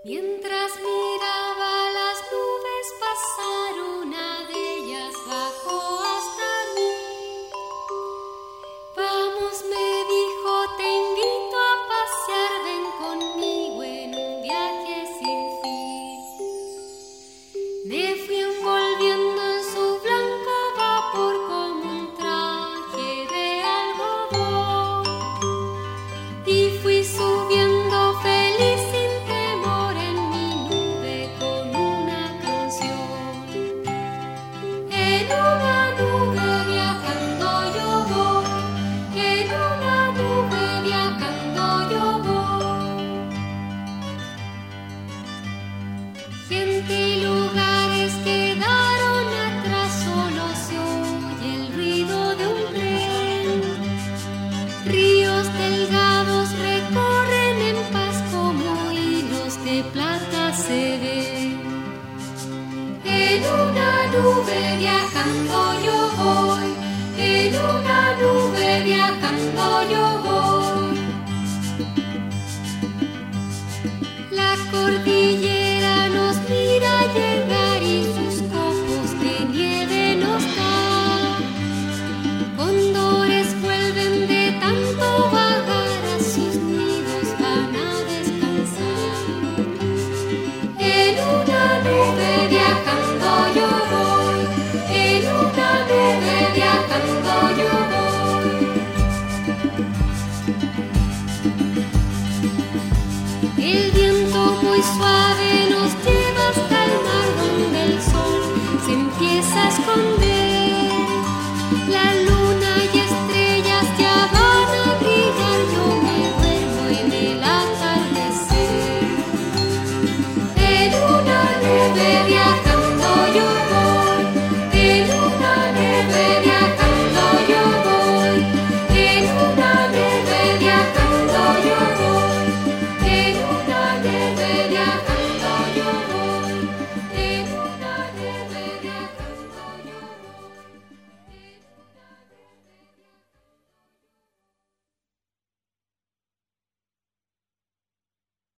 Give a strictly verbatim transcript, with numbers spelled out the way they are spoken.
Mientras miraba las nubes pasar, una de ellas bajó hasta mí. Vamos, me dijo, te invito a pasear, ven conmigo en un viaje sin fin. Me fui envolviendo en su blanco vapor como un traje de algodón y fui subiendo feliz sin temor en mi nube con una canción. En una nube viajando yo voy, en una nube viajando yo voy. Gente y lugares quedaron atrás, solo se oye el ruido de un tren. Ríos delgados recorren en paz como hilos de plata se ven. En una nube viajando yo voy, en una nube viajando yo voy. La cordillera nos mira llegar y sus copos de nieve nos da. Cóndores vuelven de tanto vagar, a sus nidos van a descansar. En una nube viajando yo voy, en una nube viajando yo voy. El viento muy suave nos lleva hasta el mar donde el sol se empieza a esconder. La luz